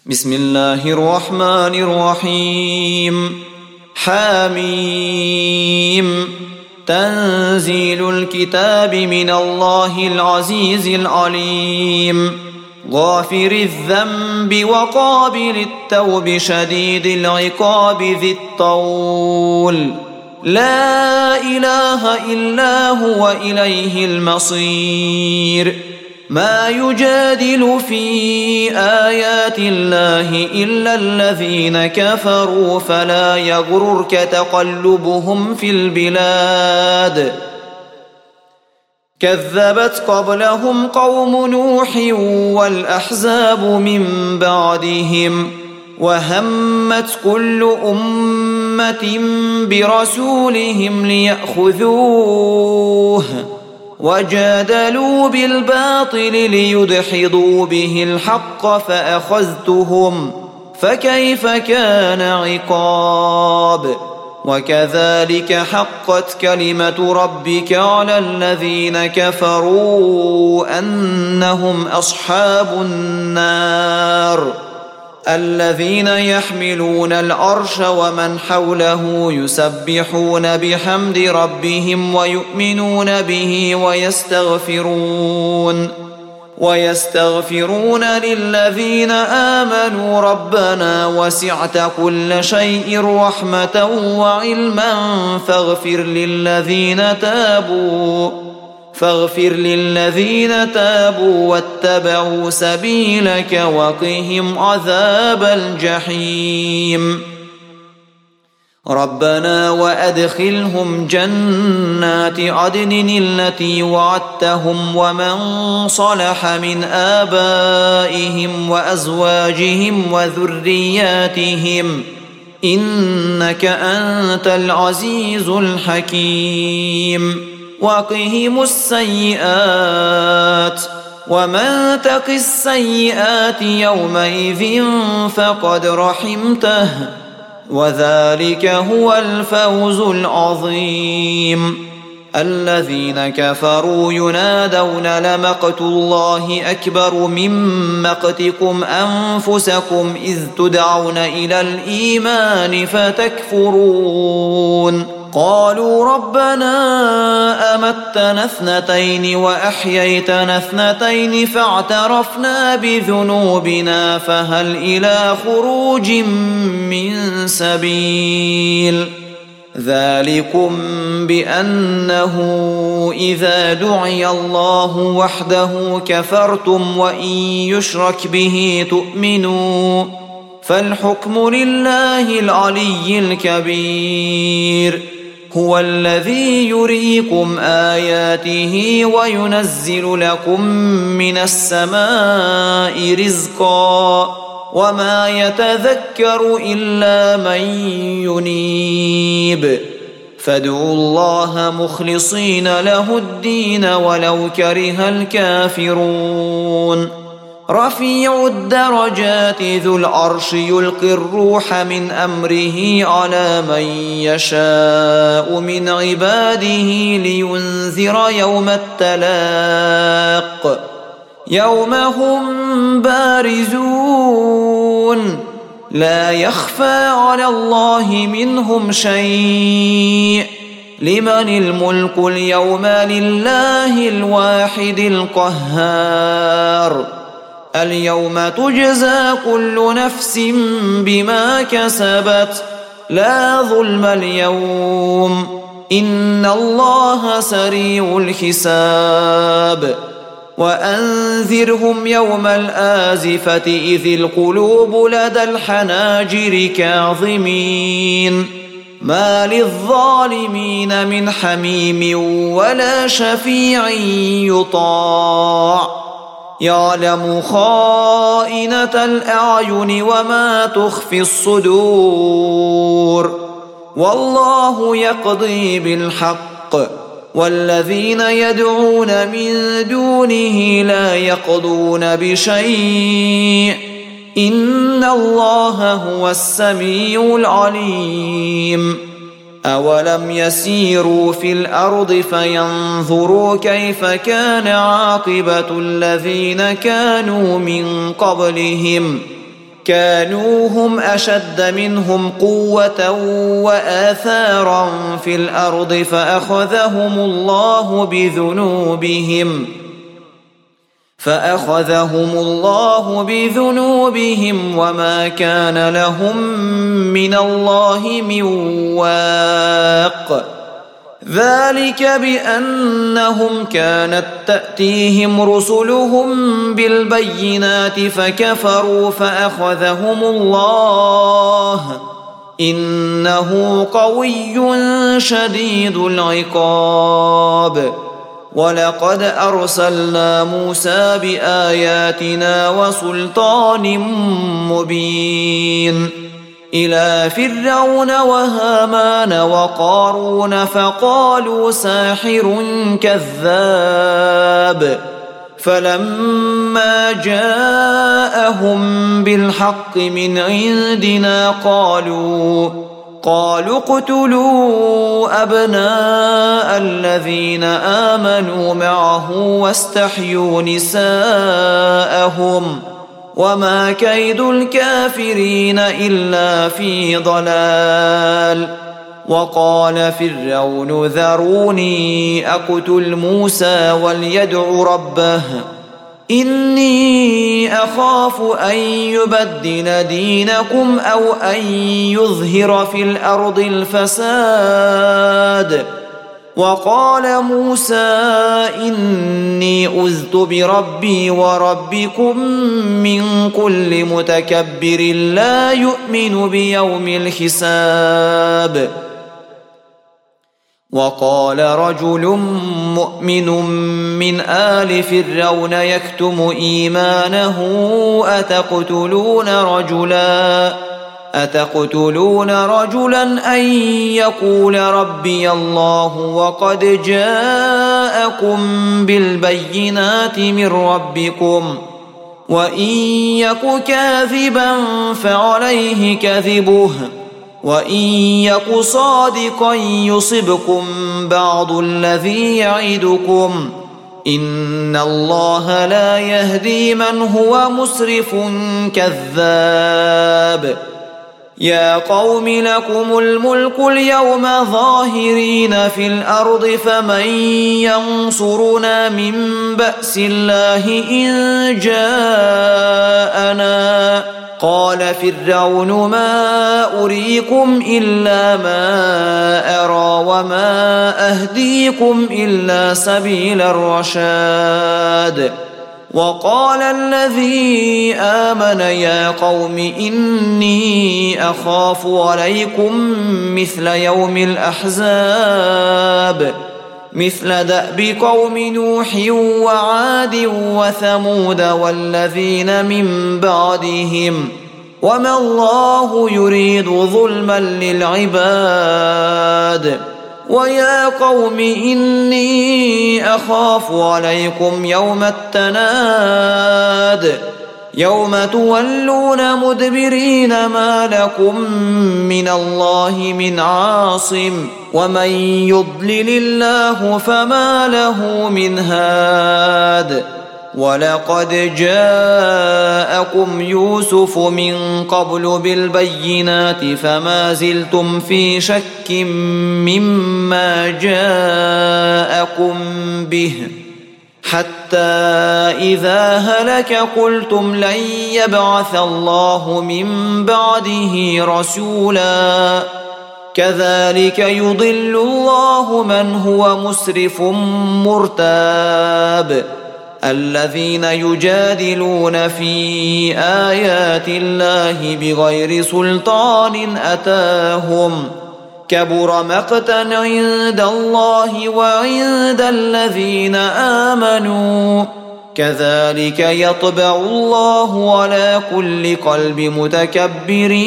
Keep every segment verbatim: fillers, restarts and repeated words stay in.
بسم الله الرحمن الرحيم. حاميم. تنزيل الكتاب من الله العزيز العليم، غافر الذنب وقابل التوب شديد العقاب ذي الطول، لا إله إلا هو إليه المصير. ما يجادل في آيات الله إلا الذين كفروا فلا يغررك تقلبهم في البلاد. كذبت قبلهم قوم نوح والأحزاب من بعدهم، وهمت كل أمة برسولهم ليأخذوه، وجادلوا بالباطل ليدحضوا به الحق فأخذتهم، فكيف كان عقاب. وكذلك حقت كلمة ربك على الذين كفروا أنهم أصحاب النار، الذين يحملون العرش ومن حوله يسبحون بحمد ربهم ويؤمنون به ويستغفرون ويستغفرون للذين آمنوا ربنا وسعت كل شيء رحمة وعلما فاغفر للذين تابوا فاغفر للذين تابوا واتبعوا سبيلك وقهم عذاب الجحيم. ربنا وأدخلهم جنات عدن التي وعدتهم ومن صلح من آبائهم وأزواجهم وذرياتهم إنك أنت العزيز الحكيم. وقهم السيئات ومن تق السيئات يومئذ فقد رحمته، وذلك هو الفوز العظيم. الذين كفروا ينادون لمقت الله أكبر من مقتكم أنفسكم إذ تدعون إلى الإيمان فتكفرون. قالوا ربنا أمتنا اثنتين وأحييتنا اثنتين فاعترفنا بذنوبنا فهل إلى خروج من سبيل. ذلكم بأنه إذا دعي الله وحده كفرتم وإن يشرك به تؤمنوا، فالحكم لله العلي الكبير. هو الذي يريكم آياته وينزل لكم من السماء رزقا، وما يتذكر إلا من ينيب. فادعوا الله مخلصين له الدين ولو كره الكافرون. رفيع الدرجات ذو العرش يلقي الروح من أمره على من يشاء من عباده لينذر يوم التلاق، يوم هم بارزون لا يخفى على الله منهم شيء. لمن الملك اليوم؟ لله الواحد القهار. اليوم تجزى كل نفس بما كسبت، لا ظلم اليوم إن الله سريع الحساب. وأنذرهم يوم الآزفة إذ القلوب لدى الحناجر كاظمين، ما للظالمين من حميم ولا شفيع يطاع. يعلم خائنة الأعين وما تخفي الصدور، والله يقضي بالحق، والذين يدعون من دونه لا يقضون بشيء إن الله هو السميع العليم. أولم يسيروا في الأرض فينظروا كيف كان عاقبة الذين كانوا من قبلهم كانوا هم أشد منهم قوة وآثارا في الأرض فأخذهم الله بذنوبهم فأخذهم الله بذنوبهم وما كان لهم من الله من واق ذلك بأنهم كانت تأتيهم رسلهم بالبينات فكفروا فأخذهم الله إنه قوي شديد العقاب ولقد أرسلنا موسى بآياتنا وسلطان مبين إلى فرعون وهامان وقارون فقالوا ساحر كذاب فلما جاءهم بالحق من عندنا قالوا قالوا اقتلوا أبناء الذين آمنوا معه واستحيوا نساءهم وما كيد الكافرين إلا في ضلال وقال فرعون ذروني أقتل موسى وليدع ربه إني أخاف أن يبدل دينكم أو أن يظهر في الأرض الفساد وقال موسى إني أذت بربي وربكم من كل متكبر لا يؤمن بيوم الحساب وقال رجل مؤمن من آل فرعون يكتم إيمانه أتقتلون رجلا أتقتلون رجلا أن يقول ربي الله وقد جاءكم بالبينات من ربكم وإن يك كاذبا فعليه كذبه وإن يك صادقا يصبكم بعض الذي يعدكم إن الله لا يهدي من هو مسرف كذاب يا قوم لكم الملك اليوم ظاهرين في الأرض فمن ينصرنا من بأس الله إن جاءنا قال فرعون ما أريكم إلا ما أرى وما أهديكم إلا سبيل الرشاد وقال الذي آمن يا قوم إني أخاف عليكم مثل يوم الأحزاب مثل دأب قوم نوح وعاد وثمود والذين من بعدهم وما الله يريد ظلما للعباد ويا قوم إني أخاف عليكم يوم التناد يوم تولون مدبرين ما لكم من الله من عاصم ومن يضلل الله فما له من هاد ولقد جاءكم يوسف من قبل بالبينات فما زلتم في شك مما جاءكم به حتى إذا هلك قلتم لن يبعث الله من بعده رسولا كذلك يضل الله من هو مسرف مرتاب الذين يجادلون في آيات الله بغير سلطان أتاهم كبر مقتا عند الله وعند الذين آمنوا كذلك يطبع الله على كل قلب متكبر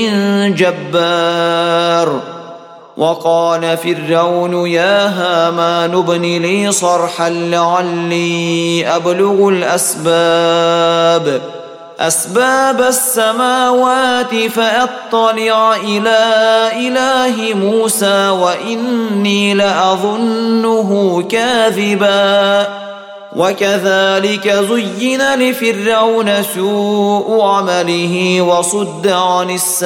جبار وقال فرعون يا هامان ابن لي صرحا لعلي أبلغ الأسباب أسباب السماوات فأطلع إلى إله موسى وإني لأظنه كاذبا وكذلك زين لفرعون سوء عمله وصد عن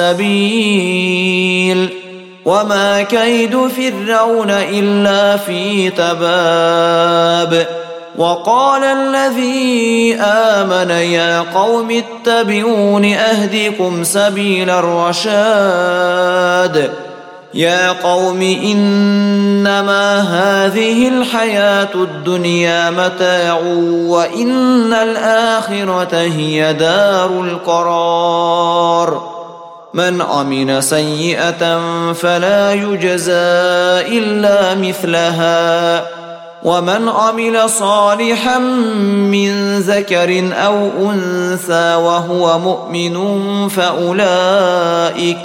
السبيل وما كيد فرعون إلا في تباب. وقال الذي آمن يا قوم اتبعون أهدكم سبيل الرشاد. يا قوم إنما هذه الحياة الدنيا متاع وإن الآخرة هي دار القرار. من عمل سيئة فلا يجزى إلا مثلها ومن عمل صالحا من ذكر أو أنثى وهو مؤمن فأولئك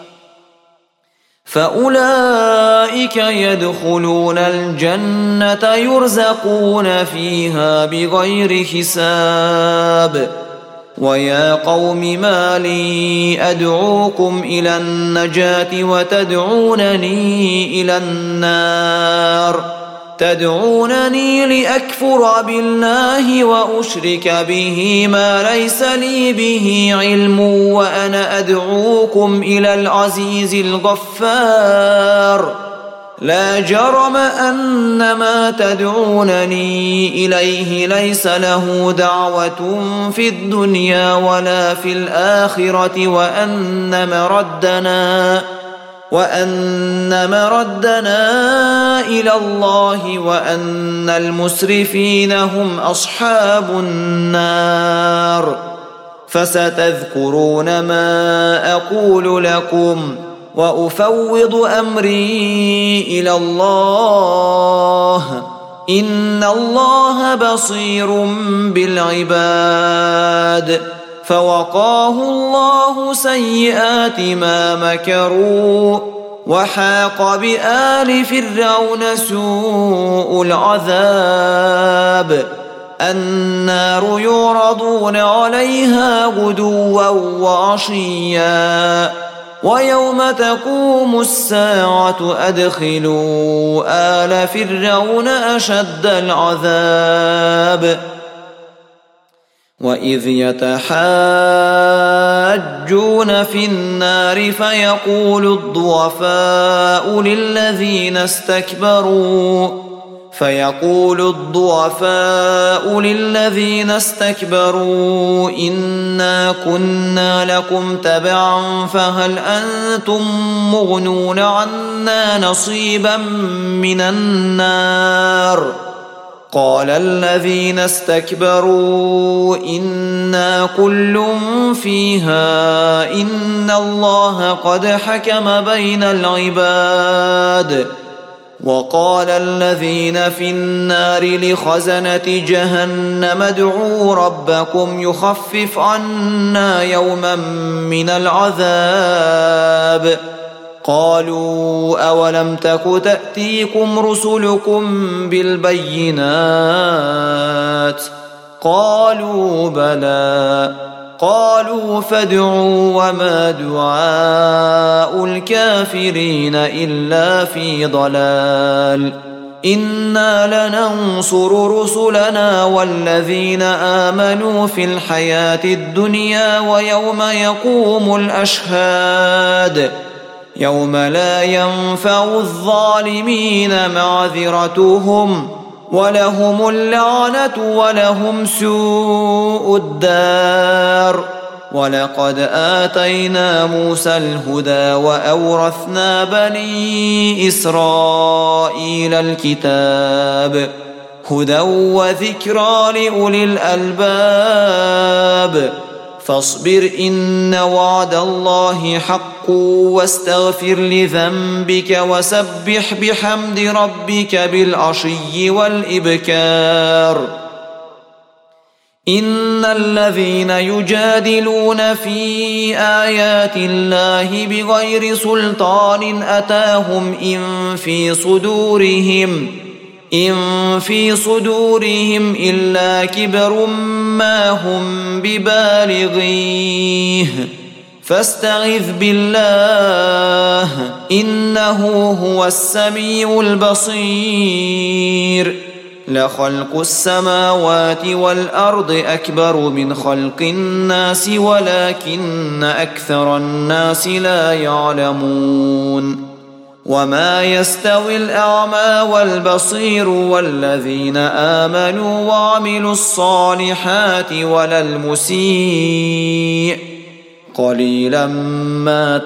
فأولئك يدخلون الجنة يرزقون فيها بغير حساب. ويا قوم ما لي أدعوكم إلى النجاة وتدعونني إلى النار تدعونني لأكفر بالله وأشرك به ما ليس لي به علم وأنا أدعوكم إلى العزيز الغفار. لا جرم أن ما تدعونني إليه ليس له دعوة في الدنيا ولا في الآخرة وأن مردنا وأن مردنا إلى الله وأن المسرفين هم أصحاب النار. فستذكرون ما أقول لكم وأفوض أمري إلى الله إن الله بصير بالعباد. فوقاه الله سيئات ما مكروا وحاق بآل فرعون سوء العذاب. النار يعرضون عليها غدوا وعشيا ويوم تقوم الساعة أدخلوا آل فرعون أشد العذاب. وإذ يتحاجون في النار فيقول الضعفاء للذين استكبروا فيقول الضعفاء للذين استكبروا إنا كنا لكم تبعا فهل أنتم مغنون عنا نصيبا من النار. قال الذين استكبروا إنا كل فيها إن الله قد حكم بين العباد. وقال الذين في النار لخزنة جهنم ادعوا ربكم يخفف عنا يوما من العذاب. قالوا أولم تك تأتيكم رسلكم بالبينات قالوا بلى قالوا فادعوا وما دعاء الكافرين إلا في ضلال. إنا لننصر رسلنا والذين آمنوا في الحياة الدنيا ويوم يقوم الأشهاد يوم لا ينفع الظالمين معذرتهم ولهم اللعنة ولهم سوء الدار. ولقد آتينا موسى الهدى وأورثنا بني إسرائيل الكتاب هدى وذكرى لأولي الألباب. فاصبر إن وعد الله حق واستغفر لذنبك وسبح بحمد ربك بالعشي والإبكار. إن الذين يجادلون في آيات الله بغير سلطان أتاهم إن في صدورهم إن في صدورهم إلا كبر ما هم ببالغيه فاستعذ بالله إنه هو السميع البصير. لخلق السماوات والأرض أكبر من خلق الناس ولكن أكثر الناس لا يعلمون وما يستوي الأعمى والبصير والذين آمنوا وعملوا الصالحات ولا المسيء قليلا ما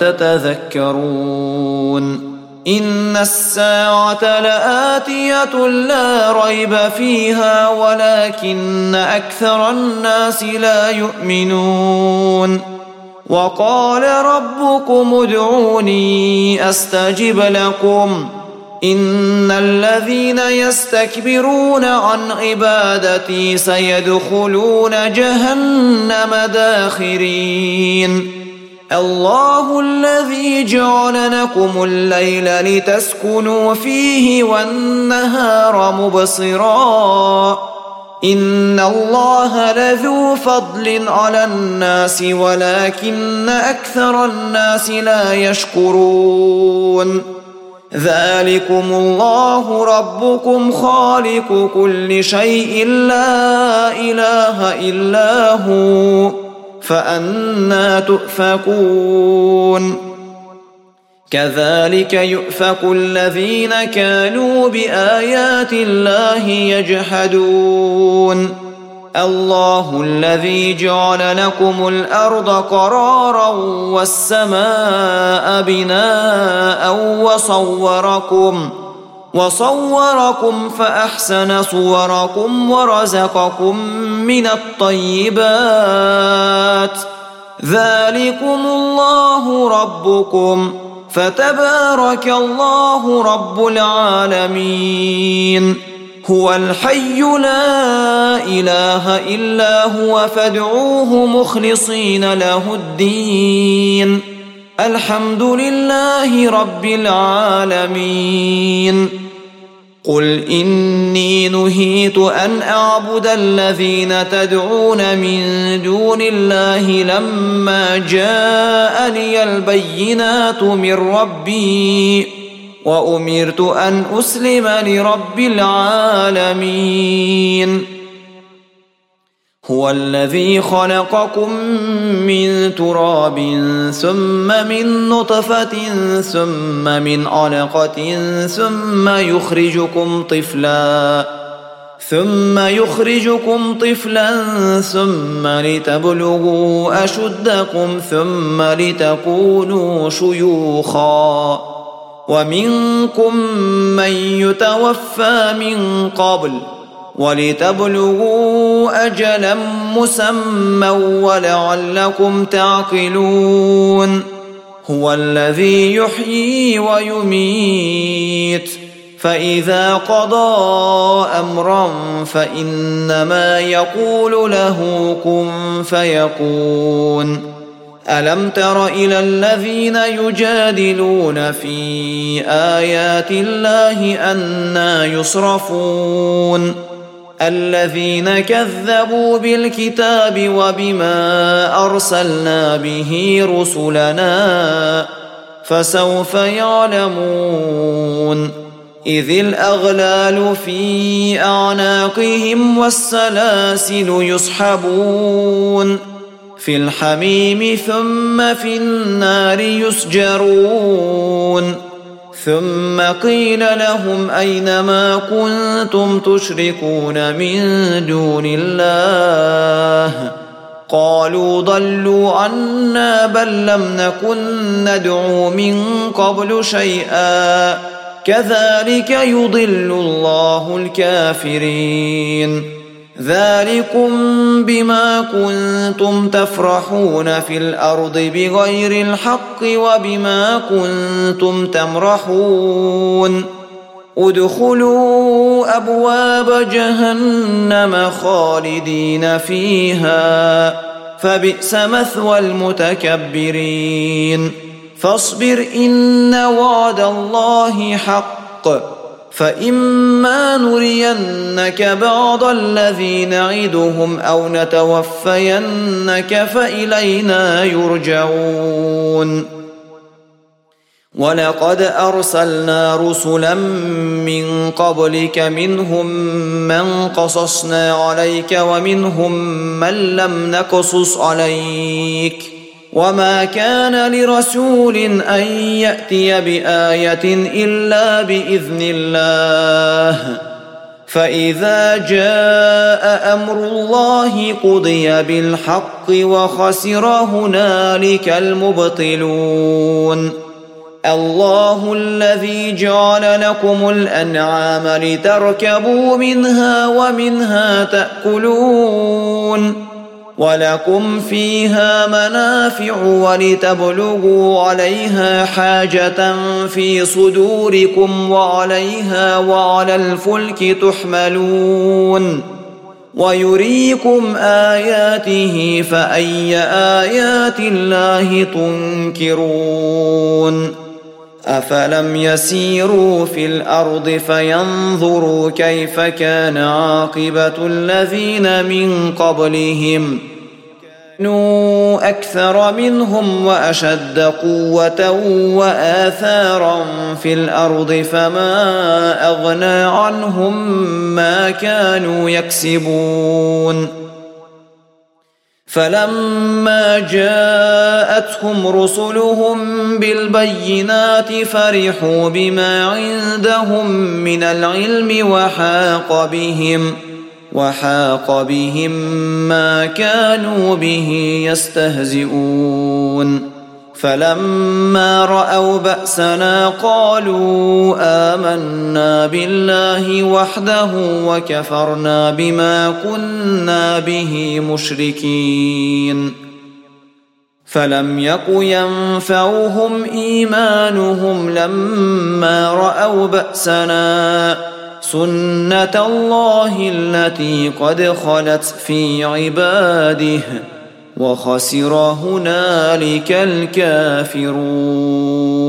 تتذكرون إن الساعة لآتية لا ريب فيها ولكن أكثر الناس لا يؤمنون وقال ربكم ادعوني أستجب لكم إن الذين يستكبرون عن عبادتي سيدخلون جهنم داخرين الله الذي جعل لكم الليل لتسكنوا فيه والنهار مبصرا إن الله لذو فضل على الناس ولكن أكثر الناس لا يشكرون ذلكم الله ربكم خالق كل شيء لا إله إلا هو فأنى تؤفكون كذلك يؤفك الذين كانوا بآيات الله يجحدون الله الذي جعل لكم الأرض قرارا والسماء بناء وصوركم وصوركم فأحسن صوركم ورزقكم من الطيبات ذلكم الله ربكم فتبارك الله رب العالمين هو الحي لا إله إلا هو فادعوه مخلصين له الدين الحمد لله رب العالمين قل إني نهيت أن أعبد الذين تدعون من دون الله لما جاءني البينات من ربي وأمرت أن أسلم لرب العالمين هو الذي خلقكم من تراب ثم من نطفة ثم من علقة ثم يخرجكم طفلا ثم يخرجكم طفلا ثم لتبلغوا أشدكم ثم لتكونوا شيوخا ومنكم من يتوفى من قبل ولتبلغوا أجلا مسمى ولعلكم تعقلون هو الذي يحيي ويميت فإذا قضى أمرا فإنما يقول له كن فيكون ألم تر إلى الذين يجادلون في آيات الله أنى يصرفون الذين كذبوا بالكتاب وبما أرسلنا به رسلنا فسوف يعلمون إذ الأغلال في أعناقهم والسلاسل يسحبون في الحميم ثم في النار يسجرون ثم قيل لهم أين ما كنتم تشركون من دون الله قالوا ضلوا عنا بل لم نكن ندعو من قبل شيئا كذلك يضل الله الكافرين ذلكم بما كنتم تفرحون في الأرض بغير الحق وبما كنتم تمرحون ادخلوا أبواب جهنم خالدين فيها فبئس مثوى المتكبرين فاصبر إن وعد الله حق فإما نرينك بعض الذي نعدهم أو نتوفينك فإلينا يرجعون ولقد أرسلنا رسلا من قبلك منهم من قصصنا عليك ومنهم من لم نقصص عليك وما كان لرسول أن يأتي بآية إلا بإذن الله فإذا جاء أمر الله قضي بالحق وخسر هنالك المبطلون الله الذي جعل لكم الأنعام لتركبوا منها ومنها تأكلون ولكم فيها منافع ولتبلغوا عليها حاجة في صدوركم وعليها وعلى الفلك تحملون ويريكم آياته فأي آيات الله تنكرون أفلم يسيروا في الأرض فينظروا كيف كان عاقبة الذين من قبلهم كانوا أكثر منهم وأشد قوة وآثارا في الأرض فما أغنى عنهم ما كانوا يكسبون فلما جاءتهم رسلهم بالبينات فرحوا بما عندهم من العلم وحاق بهم وحاق بهم ما كانوا به يستهزئون فلما رأوا بأسنا قالوا آمنا بالله وحده وكفرنا بما كنا به مشركين فلم يك ينفعهم إيمانهم لما رأوا بأسنا سنة الله التي قد خلت في عباده وخسر هنالك الكافرون